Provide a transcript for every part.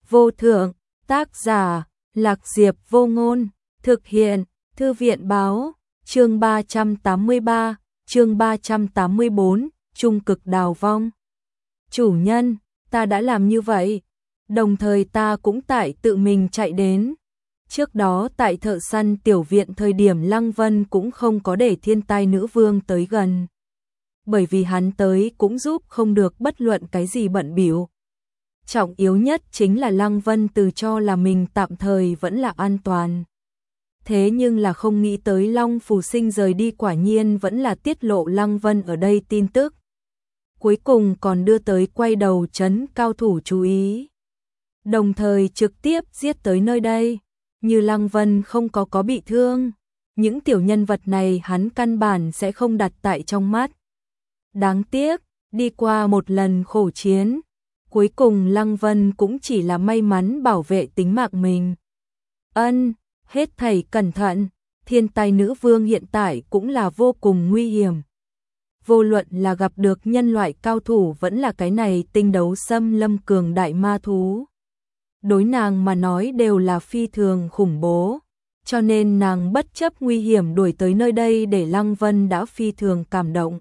vô thượng, tác giả, Lạc Diệp Vô Ngôn, thực hiện, Thư viện báo, chương 383, chương 384, trung cực đào vong. Chủ nhân, ta đã làm như vậy, đồng thời ta cũng tại tự mình chạy đến. Trước đó tại thợ săn tiểu viện thời điểm Lăng Vân cũng không có để thiên tai nữ vương tới gần. Bởi vì hắn tới cũng giúp không được bất luận cái gì bận bịu. Trọng yếu nhất chính là Lăng Vân từ cho là mình tạm thời vẫn là an toàn. Thế nhưng là không nghĩ tới Long Phù Sinh rời đi quả nhiên vẫn là tiết lộ Lăng Vân ở đây tin tức. Cuối cùng còn đưa tới quay đầu trấn cao thủ chú ý. Đồng thời trực tiếp giết tới nơi đây. Như Lăng Vân không có bị thương. Những tiểu nhân vật này hắn căn bản sẽ không đặt tại trong mắt. Đáng tiếc, đi qua một lần khổ chiến. Cuối cùng Lăng Vân cũng chỉ là may mắn bảo vệ tính mạng mình. Hết thảy cẩn thận, thiên tai nữ vương hiện tại cũng là vô cùng nguy hiểm. Vô luận là gặp được nhân loại cao thủ vẫn là cái này tinh đấu xâm lâm cường đại ma thú. Đối nàng mà nói đều là phi thường khủng bố, cho nên nàng bất chấp nguy hiểm đuổi tới nơi đây để Lăng Vân đã phi thường cảm động.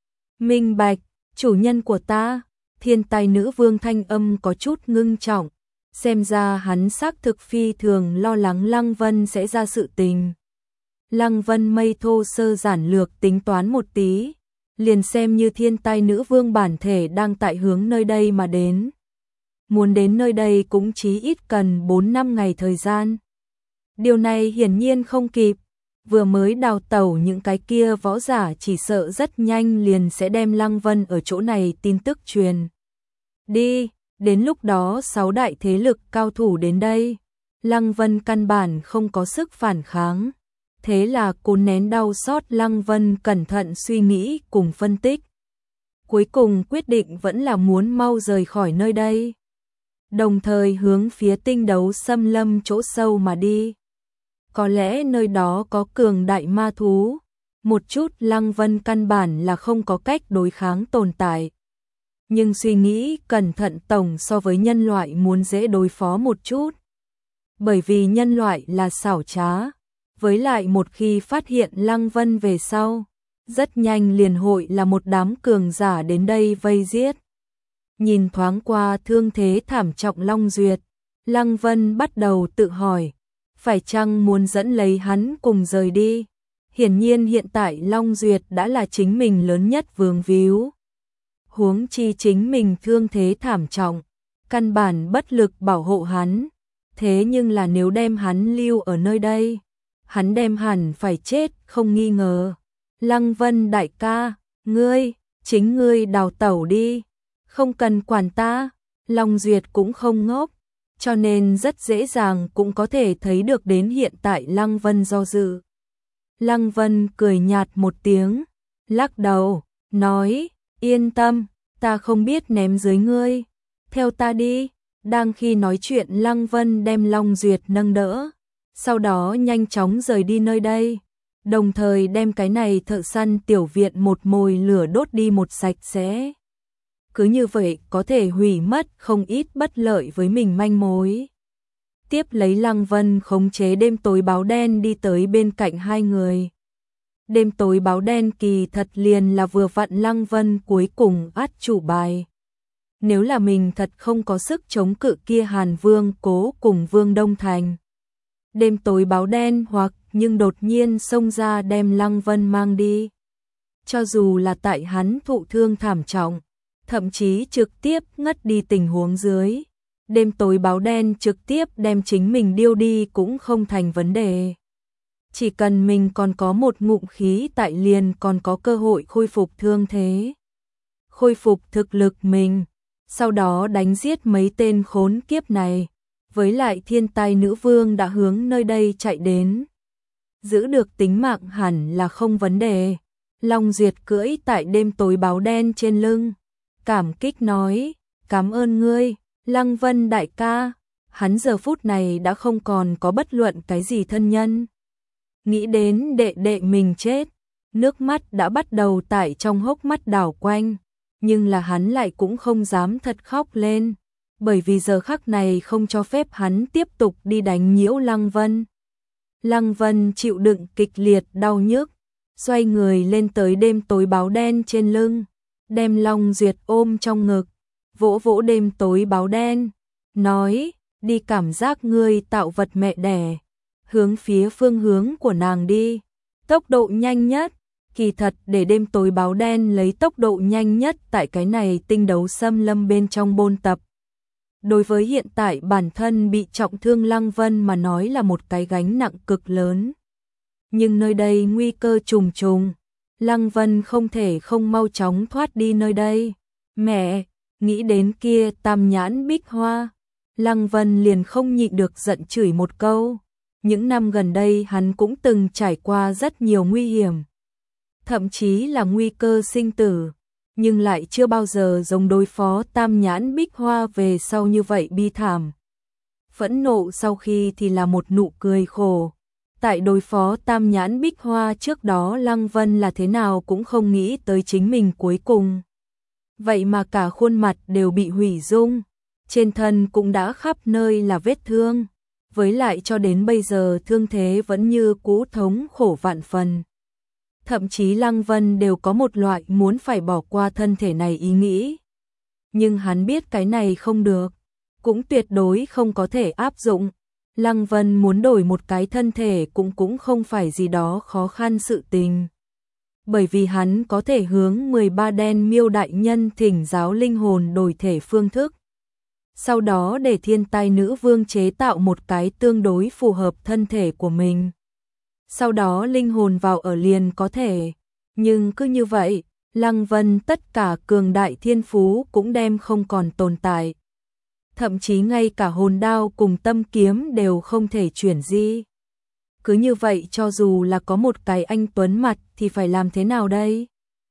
Minh bạch, chủ nhân của ta, thiên tai nữ vương thanh âm có chút ngưng trọng. Xem ra hắn xác thực phi thường lo lắng Lăng Vân sẽ ra sự tình. Lăng Vân mây thô sơ giản lược tính toán một tí, liền xem như thiên tai nữ vương bản thể đang tại hướng nơi đây mà đến. Muốn đến nơi đây cũng chí ít cần 4-5 ngày thời gian. Điều này hiển nhiên không kịp, vừa mới đào tẩu những cái kia võ giả chỉ sợ rất nhanh liền sẽ đem Lăng Vân ở chỗ này tin tức truyền đi. Đến lúc đó 6 đại thế lực cao thủ đến đây, Lăng Vân căn bản không có sức phản kháng. Thế là cố nén đau xót Lăng Vân cẩn thận suy nghĩ cùng phân tích. Cuối cùng quyết định vẫn là muốn mau rời khỏi nơi đây. Đồng thời hướng phía tinh đấu xâm lâm chỗ sâu mà đi. Có lẽ nơi đó có cường đại ma thú. Một chút Lăng Vân căn bản là không có cách đối kháng tồn tại. Nhưng suy nghĩ cẩn thận tổng so với nhân loại muốn dễ đối phó một chút. Bởi vì nhân loại là xảo trá. Với lại một khi phát hiện Lăng Vân về sau, rất nhanh liền hội là một đám cường giả đến đây vây giết. Nhìn thoáng qua thương thế thảm trọng Long Duyệt, Lăng Vân bắt đầu tự hỏi, phải chăng muốn dẫn lấy hắn cùng rời đi. Hiển nhiên hiện tại Long Duyệt đã là chính mình lớn nhất vướng víu. Huống chi chính mình thương thế thảm trọng, căn bản bất lực bảo hộ hắn. Thế nhưng là nếu đem hắn lưu ở nơi đây, hắn đem hẳn phải chết không nghi ngờ. Lăng Vân đại ca, chính ngươi đào tẩu đi, không cần quản ta. Long Duyệt cũng không ngốc, cho nên rất dễ dàng cũng có thể thấy được đến hiện tại Lăng Vân do dự. Lăng Vân cười nhạt một tiếng, lắc đầu, nói, yên tâm, ta không biết ném dưới ngươi, theo ta đi. Đang khi nói chuyện Lăng Vân đem Long Duyệt nâng đỡ, sau đó nhanh chóng rời đi nơi đây, đồng thời đem cái này thợ săn tiểu viện một mồi lửa đốt đi một sạch sẽ. Cứ như vậy có thể hủy mất không ít bất lợi với mình manh mối. Tiếp lấy Lăng Vân khống chế đêm tối báo đen đi tới bên cạnh hai người. Đêm tối báo đen kỳ thật liền là vừa vặn Lăng Vân cuối cùng át chủ bài. Nếu là mình thật không có sức chống cự kia Hàn Vương Cố cùng Vương Đông Thành. Đêm tối báo đen hoặc nhưng đột nhiên xông ra đem Lăng Vân mang đi. Cho dù là tại hắn thụ thương thảm trọng, thậm chí trực tiếp ngất đi tình huống dưới. Đêm tối báo đen trực tiếp đem chính mình điêu đi cũng không thành vấn đề. Chỉ cần mình còn có một ngụm khí tại liền còn có cơ hội khôi phục thương thế. Khôi phục thực lực mình, sau đó đánh giết mấy tên khốn kiếp này. Với lại thiên tai nữ vương đã hướng nơi đây chạy đến. Giữ được tính mạng hẳn là không vấn đề. Long Duyệt cưỡi tại đêm tối báo đen trên lưng. Cảm kích nói, cảm ơn ngươi, Lăng Vân đại ca. Hắn giờ phút này đã không còn có bất luận cái gì thân nhân. Nghĩ đến đệ đệ mình chết, nước mắt đã bắt đầu tại trong hốc mắt đảo quanh. Nhưng là hắn lại cũng không dám thật khóc lên. bởi vì giờ khắc này không cho phép hắn tiếp tục đi đánh nhiễu Lăng Vân. Lăng Vân chịu đựng kịch liệt đau nhức, xoay người lên tới đêm tối báo đen trên lưng, đem Long Duyệt ôm trong ngực, vỗ vỗ đêm tối báo đen, nói, đi cảm giác ngươi tạo vật mẹ đẻ, hướng phía phương hướng của nàng đi, tốc độ nhanh nhất. Kỳ thật để đêm tối báo đen lấy tốc độ nhanh nhất tại cái này tinh đấu xâm lâm bên trong bôn tập. Đối với hiện tại bản thân bị trọng thương Lăng Vân mà nói là một cái gánh nặng cực lớn. Nhưng nơi đây nguy cơ trùng trùng, Lăng Vân không thể không mau chóng thoát đi nơi đây. Mẹ, nghĩ đến kia tam nhãn bích hoa, Lăng Vân liền không nhịn được giận chửi một câu. Những năm gần đây hắn cũng từng trải qua rất nhiều nguy hiểm, thậm chí là nguy cơ sinh tử, nhưng lại chưa bao giờ giống đối phó tam nhãn bích hoa về sau như vậy bi thảm. Phẫn nộ sau khi thì là một nụ cười khổ. Tại đối phó tam nhãn bích hoa trước đó Lăng Vân là thế nào cũng không nghĩ tới chính mình cuối cùng. Vậy mà cả khuôn mặt đều bị hủy dung, trên thân cũng đã khắp nơi là vết thương, với lại cho đến bây giờ thương thế vẫn như cũ thống khổ vạn phần. Thậm chí Lăng Vân đều có một loại muốn phải bỏ qua thân thể này ý nghĩ. Nhưng hắn biết cái này không được, cũng tuyệt đối không có thể áp dụng. Lăng Vân muốn đổi một cái thân thể cũng không phải gì đó khó khăn sự tình. Bởi vì hắn có thể hướng 13 đen miêu đại nhân thỉnh giáo linh hồn đổi thể phương thức. Sau đó để thiên tai nữ vương chế tạo một cái tương đối phù hợp thân thể của mình. Sau đó linh hồn vào ở liền có thể. Nhưng cứ như vậy, Lăng Vân tất cả cường đại thiên phú cũng đem không còn tồn tại. Thậm chí ngay cả hồn đao cùng tâm kiếm đều không thể chuyển di. Cứ như vậy cho dù là có một cái anh tuấn mặt thì phải làm thế nào đây?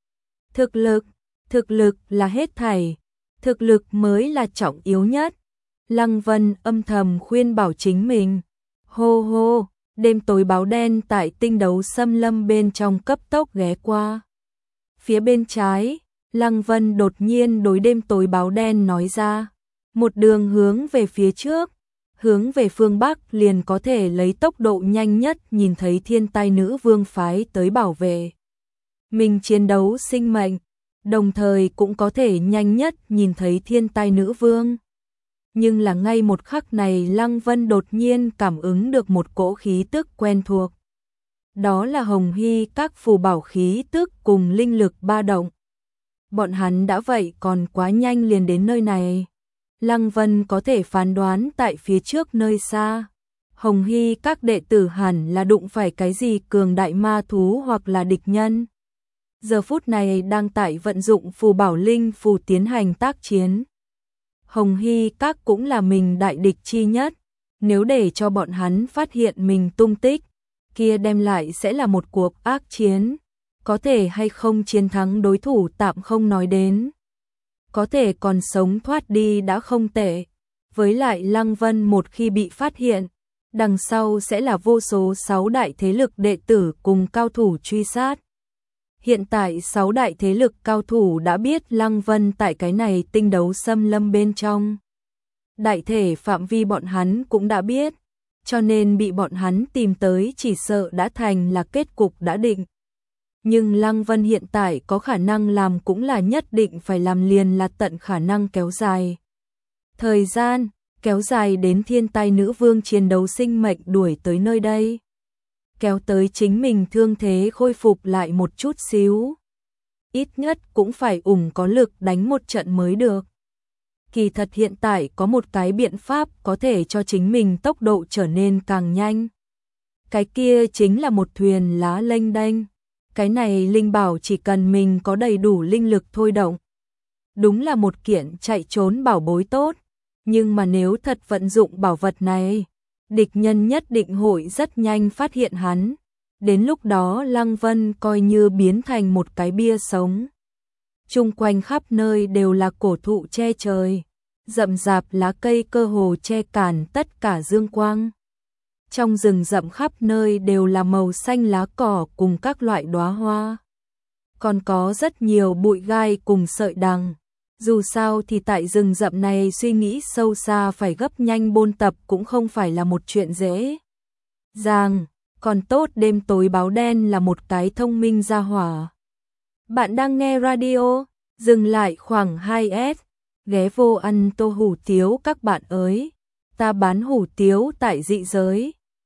Thực lực là hết thảy. Thực lực mới là trọng yếu nhất. Lăng Vân âm thầm khuyên bảo chính mình. Hô hô, đêm tối báo đen tại tinh đấu xâm lâm bên trong cấp tốc ghé qua. Phía bên trái, Lăng Vân đột nhiên đối đêm tối báo đen nói ra. Một đường hướng về phía trước, hướng về phương Bắc liền có thể lấy tốc độ nhanh nhất nhìn thấy thiên tai nữ vương phái tới bảo vệ. Mình chiến đấu sinh mệnh, đồng thời cũng có thể nhanh nhất nhìn thấy thiên tai nữ vương. Nhưng là ngay một khắc này Lăng Vân đột nhiên cảm ứng được một cỗ khí tức quen thuộc. Đó là Hồng Hy các phù bảo khí tức cùng linh lực ba động. Bọn hắn đã vậy còn quá nhanh liền đến nơi này. Lăng Vân có thể phán đoán tại phía trước nơi xa. Hồng Hy các đệ tử hẳn là đụng phải cái gì cường đại ma thú hoặc là địch nhân. Giờ phút này đang tại vận dụng phù bảo linh phù tiến hành tác chiến. Hồng Hy các cũng là mình đại địch chi nhất. Nếu để cho bọn hắn phát hiện mình tung tích, kia đem lại sẽ là một cuộc ác chiến. Có thể hay không chiến thắng đối thủ tạm không nói đến. Có thể còn sống thoát đi đã không tệ. Với lại Lăng Vân một khi bị phát hiện, đằng sau sẽ là vô số 6 đại thế lực đệ tử cùng cao thủ truy sát. Hiện tại 6 đại thế lực cao thủ đã biết Lăng Vân tại cái này tinh đấu xâm lâm bên trong. Đại thể phạm vi bọn hắn cũng đã biết, cho nên bị bọn hắn tìm tới chỉ sợ đã thành là kết cục đã định. Nhưng Lăng Vân hiện tại có khả năng làm cũng là nhất định phải làm liền là tận khả năng kéo dài. Thời gian, kéo dài đến thiên tai nữ vương chiến đấu sinh mệnh đuổi tới nơi đây. Kéo tới chính mình thương thế khôi phục lại một chút xíu. Ít nhất cũng phải có lực đánh một trận mới được. Kỳ thật hiện tại có một cái biện pháp có thể cho chính mình tốc độ trở nên càng nhanh. Cái kia chính là một thuyền lá lênh đênh. Cái này linh bảo chỉ cần mình có đầy đủ linh lực thôi động. Đúng là một kiện chạy trốn bảo bối tốt. Nhưng mà nếu thật vận dụng bảo vật này, địch nhân nhất định hội rất nhanh phát hiện hắn. Đến lúc đó Lăng Vân coi như biến thành một cái bia sống. Chung quanh khắp nơi đều là cổ thụ che trời. Rậm rạp lá cây cơ hồ che cản tất cả dương quang. Trong rừng rậm khắp nơi đều là màu xanh lá cỏ cùng các loại đóa hoa. Còn có rất nhiều bụi gai cùng sợi đằng. Dù sao thì tại rừng rậm này suy nghĩ sâu xa phải gấp nhanh bôn tập cũng không phải là một chuyện dễ dàng, còn tốt đêm tối báo đen là một cái thông minh ra hỏa. Bạn đang nghe radio, dừng lại khoảng 2S, ghé vô ăn tô hủ tiếu các bạn ơi, ta bán hủ tiếu tại dị giới.